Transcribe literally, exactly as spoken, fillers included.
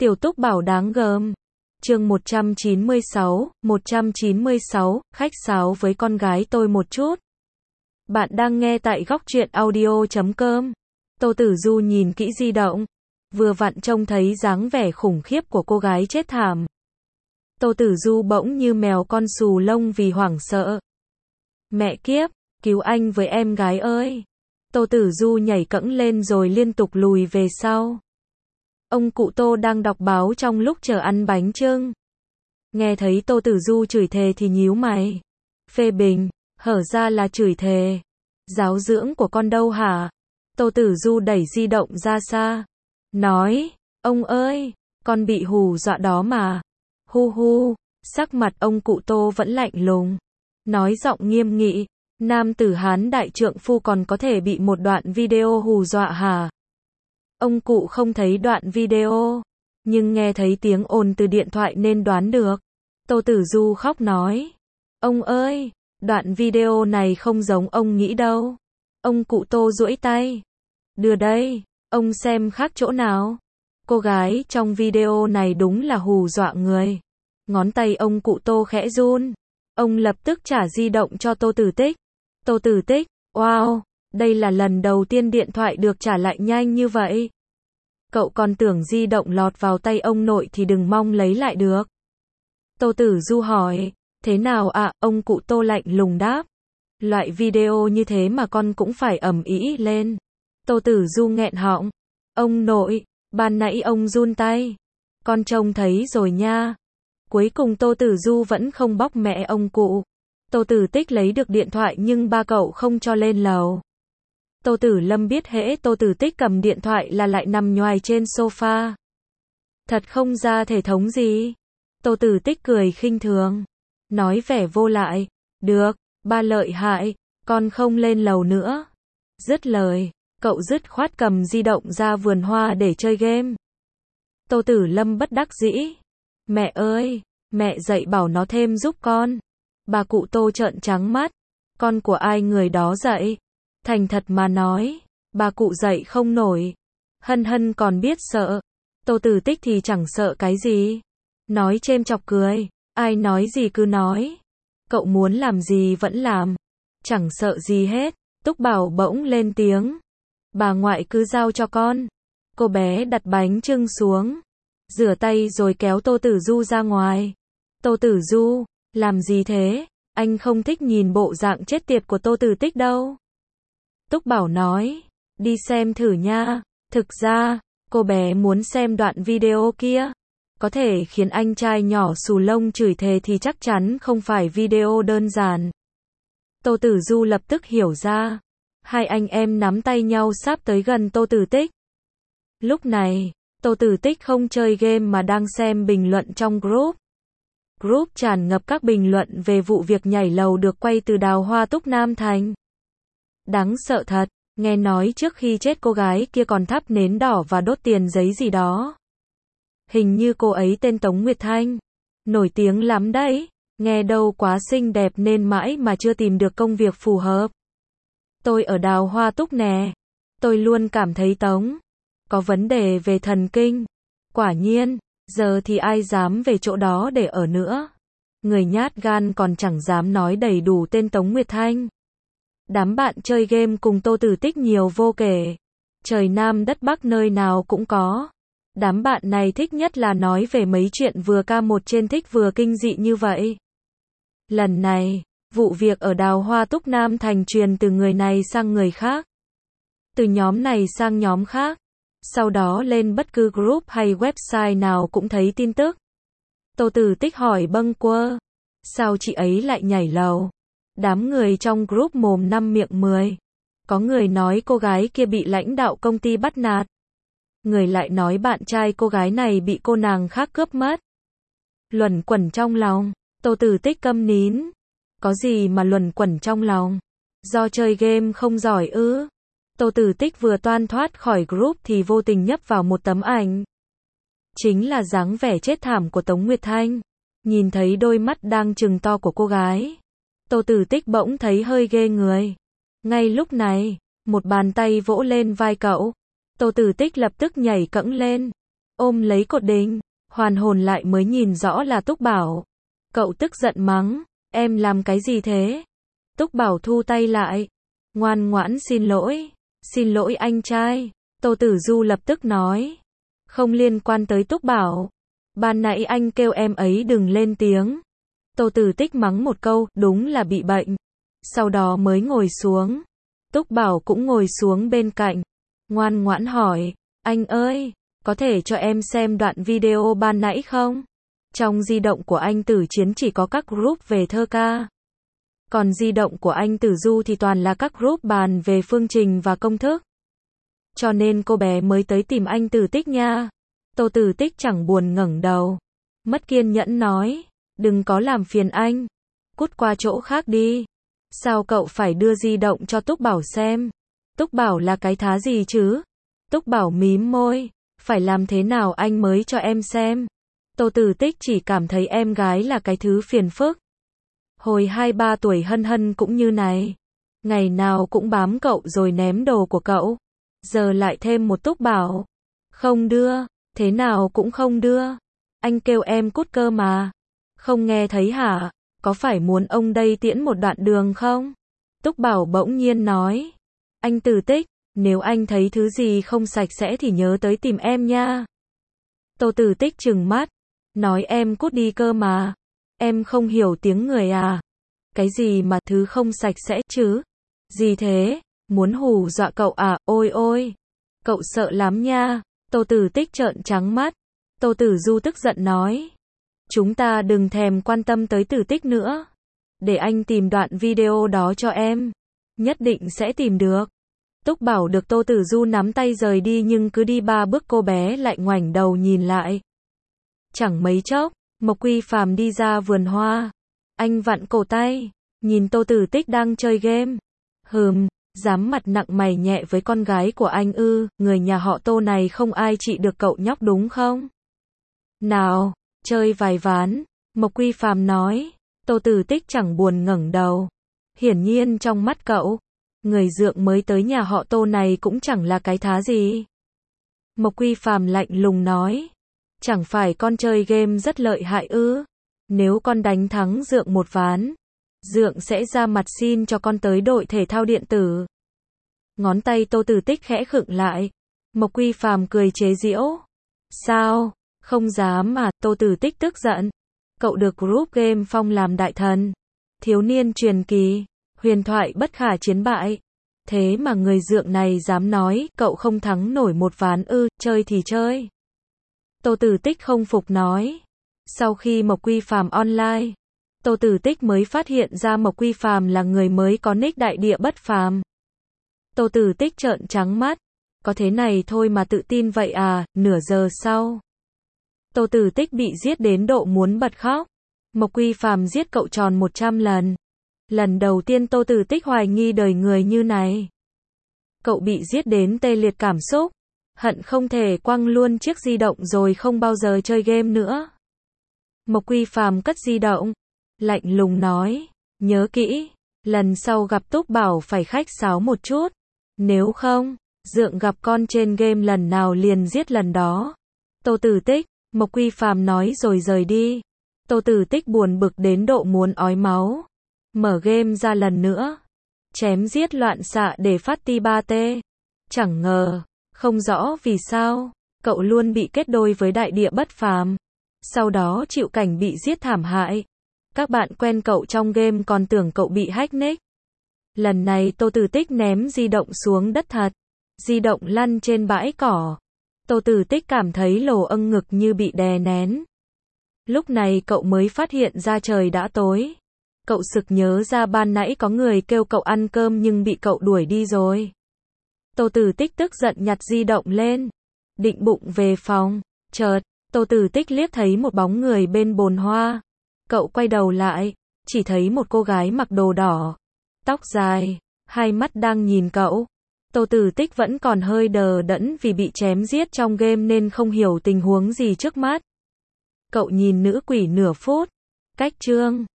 Tiểu Túc Bảo đáng gờm. Chương một trăm chín mươi sáu, một trăm chín mươi sáu, khách sáo với con gái tôi một chút. Bạn đang nghe tại góc truyện audio chấm com. Tô Tử Du nhìn kỹ di động, vừa vặn trông thấy dáng vẻ khủng khiếp của cô gái chết thảm. Tô Tử Du bỗng như mèo con xù lông vì hoảng sợ. Mẹ kiếp, cứu anh với em gái ơi. Tô Tử Du nhảy cẫng lên rồi liên tục lùi về sau. Ông cụ Tô đang đọc báo trong lúc chờ ăn bánh chưng. Nghe thấy Tô Tử Du chửi thề thì nhíu mày. Phê bình, hở ra là chửi thề. Giáo dưỡng của con đâu hả? Tô Tử Du đẩy di động ra xa. Nói, ông ơi, con bị hù dọa đó mà. Hu hu, sắc mặt ông cụ Tô vẫn lạnh lùng. Nói giọng nghiêm nghị, nam tử Hán đại trượng phu còn có thể bị một đoạn video hù dọa hả? Ông cụ không thấy đoạn video, nhưng nghe thấy tiếng ồn từ điện thoại nên đoán được. Tô Tử Du khóc nói, ông ơi, đoạn video này không giống ông nghĩ đâu. Ông cụ Tô duỗi tay, đưa đây, ông xem khác chỗ nào. Cô gái trong video này đúng là hù dọa người. Ngón tay ông cụ Tô khẽ run. Ông lập tức trả di động cho Tô Tử Tích. Tô Tử Tích, wow, đây là lần đầu tiên điện thoại được trả lại nhanh như vậy. Cậu còn tưởng di động lọt vào tay ông nội thì đừng mong lấy lại được. Tô Tử Du hỏi, thế nào ạ? À? Ông cụ Tô lạnh lùng đáp. Loại video như thế mà con cũng phải ầm ĩ lên. Tô Tử Du nghẹn họng. Ông nội, ban nãy ông run tay. Con trông thấy rồi nha. Cuối cùng Tô Tử Du vẫn không bóc mẹ ông cụ. Tô Tử Tích lấy được điện thoại nhưng ba cậu không cho lên lầu. Tô Tử Lâm biết hễ Tô Tử Tích cầm điện thoại là lại nằm nhoài trên sofa. Thật không ra thể thống gì. Tô Tử Tích cười khinh thường. Nói vẻ vô lại. Được, ba lợi hại, con không lên lầu nữa. Dứt lời, cậu dứt khoát cầm di động ra vườn hoa để chơi game. Tô Tử Lâm bất đắc dĩ. Mẹ ơi, mẹ dạy bảo nó thêm giúp con. Bà cụ Tô trợn trắng mắt. Con của ai người đó dạy? Thành thật mà nói, bà cụ dạy không nổi. Hân Hân còn biết sợ. Tô Tử Tích thì chẳng sợ cái gì. Nói chêm chọc cười. Ai nói gì cứ nói. Cậu muốn làm gì vẫn làm. Chẳng sợ gì hết. Túc Bảo bỗng lên tiếng. Bà ngoại cứ giao cho con. Cô bé đặt bánh chưng xuống. Rửa tay rồi kéo Tô Tử Du ra ngoài. Tô Tử Du, làm gì thế? Anh không thích nhìn bộ dạng chết tiệt của Tô Tử Tích đâu. Túc Bảo nói, đi xem thử nha. Thực ra, cô bé muốn xem đoạn video kia. Có thể khiến anh trai nhỏ xù lông chửi thề thì chắc chắn không phải video đơn giản. Tô Tử Du lập tức hiểu ra. Hai anh em nắm tay nhau sắp tới gần Tô Tử Tích. Lúc này, Tô Tử Tích không chơi game mà đang xem bình luận trong group. Group tràn ngập các bình luận về vụ việc nhảy lầu được quay từ Đào Hoa Túc Nam Thành. Đáng sợ thật, nghe nói trước khi chết cô gái kia còn thắp nến đỏ và đốt tiền giấy gì đó. Hình như cô ấy tên Tống Nguyệt Thanh. Nổi tiếng lắm đấy, nghe đâu quá xinh đẹp nên mãi mà chưa tìm được công việc phù hợp. Tôi ở Đào Hoa Túc nè. Tôi luôn cảm thấy Tống có vấn đề về thần kinh. Quả nhiên, giờ thì ai dám về chỗ đó để ở nữa. Người nhát gan còn chẳng dám nói đầy đủ tên Tống Nguyệt Thanh. Đám bạn chơi game cùng Tô Tử Tích nhiều vô kể. Trời Nam đất Bắc nơi nào cũng có. Đám bạn này thích nhất là nói về mấy chuyện vừa ca một trên thích vừa kinh dị như vậy. Lần này, vụ việc ở Đào Hoa Túc Nam Thành truyền từ người này sang người khác. Từ nhóm này sang nhóm khác. Sau đó lên bất cứ group hay website nào cũng thấy tin tức. Tô Tử Tích hỏi bâng quơ. Sao chị ấy lại nhảy lầu? Đám người trong group mồm năm miệng mười. Có người nói cô gái kia bị lãnh đạo công ty bắt nạt. Người lại nói bạn trai cô gái này bị cô nàng khác cướp mất. Luẩn quẩn trong lòng. Tô Tử Tích câm nín. Có gì mà luẩn quẩn trong lòng? Do chơi game không giỏi ư? Tô Tử Tích vừa toan thoát khỏi group thì vô tình nhấp vào một tấm ảnh. Chính là dáng vẻ chết thảm của Tống Nguyệt Thanh. Nhìn thấy đôi mắt đang trừng to của cô gái. Tô Tử Tích bỗng thấy hơi ghê người. Ngay lúc này, một bàn tay vỗ lên vai cậu. Tô Tử Tích lập tức nhảy cẫng lên. ôm lấy cột đình, hoàn hồn lại mới nhìn rõ là Túc Bảo. Cậu tức giận mắng, em làm cái gì thế? Túc Bảo thu tay lại, ngoan ngoãn xin lỗi, xin lỗi anh trai. Tô Tử Du lập tức nói, không liên quan tới Túc Bảo. Ban nãy anh kêu em ấy đừng lên tiếng. Tô Tử Tích mắng một câu, đúng là bị bệnh. Sau đó mới ngồi xuống. Túc Bảo cũng ngồi xuống bên cạnh, ngoan ngoãn hỏi, anh ơi, có thể cho em xem đoạn video ban nãy không? Trong di động của anh Tử Chiến chỉ có các group về thơ ca. Còn di động của anh Tử Du thì toàn là các group bàn về phương trình và công thức. Cho nên cô bé mới tới tìm anh Tử Tích nha. Tô Tử Tích chẳng buồn ngẩng đầu. Mất kiên nhẫn nói, đừng có làm phiền anh. Cút qua chỗ khác đi. Sao cậu phải đưa di động cho Túc Bảo xem? Túc Bảo là cái thá gì chứ? Túc Bảo mím môi, phải làm thế nào anh mới cho em xem? Tô Tử Tích chỉ cảm thấy em gái là cái thứ phiền phức. Hồi hai ba tuổi Hân Hân cũng như này. Ngày nào cũng bám cậu rồi ném đồ của cậu. Giờ lại thêm một Túc Bảo. Không đưa, thế nào cũng không đưa. Anh kêu em cút cơ mà. Không nghe thấy hả? Có phải muốn ông đây tiễn một đoạn đường không? Túc Bảo bỗng nhiên nói. Anh Tử Tích, nếu anh thấy thứ gì không sạch sẽ thì nhớ tới tìm em nha. Tô Tử Tích trừng mắt. Nói em cút đi cơ mà. Em không hiểu tiếng người à? Cái gì mà thứ không sạch sẽ chứ? Gì thế? Muốn hù dọa cậu à? Ôi ôi! Cậu sợ lắm nha. Tô Tử Tích trợn trắng mắt. Tô Tử Du tức giận nói. Chúng ta đừng thèm quan tâm tới Tử Tích nữa. Để anh tìm đoạn video đó cho em. Nhất định sẽ tìm được. Túc Bảo được Tô Tử Du nắm tay rời đi nhưng cứ đi ba bước cô bé lại ngoảnh đầu nhìn lại. Chẳng mấy chốc, Mộc Quy Phàm đi ra vườn hoa. Anh vặn cổ tay, nhìn Tô Tử Tích đang chơi game. Hừm, dám mặt nặng mày nhẹ với con gái của anh ư, người nhà họ Tô này không ai trị được cậu nhóc đúng không? Nào, chơi vài ván, Mộc Quy Phàm nói. Tô Tử Tích chẳng buồn ngẩng đầu. Hiển nhiên trong mắt cậu, người dượng mới tới nhà họ Tô này cũng chẳng là cái thá gì. Mộc Quy Phàm lạnh lùng nói. Chẳng phải con chơi game rất lợi hại ư? Nếu con đánh thắng dượng một ván, dượng sẽ ra mặt xin cho con tới đội thể thao điện tử. Ngón tay Tô Tử Tích khẽ khựng lại. Mộc Quy Phàm cười chế giễu. Sao? Không dám mà. Tô Tử Tích tức giận. Cậu được group game phong làm đại thần. Thiếu niên truyền kỳ. Huyền thoại bất khả chiến bại. Thế mà người dượng này dám nói cậu không thắng nổi một ván ư, chơi thì chơi. Tô Tử Tích không phục nói. Sau khi Mộc Quy Phàm online, Tô Tử Tích mới phát hiện ra Mộc Quy Phàm là người mới có nick đại địa bất phàm. Tô Tử Tích trợn trắng mắt. Có thế này thôi mà tự tin vậy à? Nửa giờ sau, Tô Tử Tích bị giết đến độ muốn bật khóc. Mộc Quy Phàm giết cậu tròn một trăm lần. Lần đầu tiên Tô Tử Tích hoài nghi đời người như này. Cậu bị giết đến tê liệt cảm xúc. Hận không thể quăng luôn chiếc di động rồi không bao giờ chơi game nữa. Mộc Quy Phàm cất di động, lạnh lùng nói, nhớ kỹ, lần sau gặp Túc Bảo phải khách sáo một chút, nếu không, dượng gặp con trên game lần nào liền giết lần đó. Tô Tử Tích, Mộc Quy Phàm nói rồi rời đi. Tô Tử Tích buồn bực đến độ muốn ói máu. Mở game ra lần nữa, chém giết loạn xạ để phát ti ba T. Chẳng ngờ, không rõ vì sao, cậu luôn bị kết đôi với đại địa bất phàm. Sau đó chịu cảnh bị giết thảm hại. Các bạn quen cậu trong game còn tưởng cậu bị hack nick. Lần này Tô Tử Tích ném di động xuống đất thật. Di động lăn trên bãi cỏ. Tô Tử Tích cảm thấy lồ âng ngực như bị đè nén. Lúc này cậu mới phát hiện ra trời đã tối. Cậu sực nhớ ra ban nãy có người kêu cậu ăn cơm nhưng bị cậu đuổi đi rồi. Tô Tử Tích tức giận nhặt di động lên, định bụng về phòng. Chợt, Tô Tử Tích liếc thấy một bóng người bên bồn hoa. Cậu quay đầu lại, chỉ thấy một cô gái mặc đồ đỏ, tóc dài, hai mắt đang nhìn cậu. Tô Tử Tích vẫn còn hơi đờ đẫn vì bị chém giết trong game nên không hiểu tình huống gì trước mắt. Cậu nhìn nữ quỷ nửa phút. Cách chương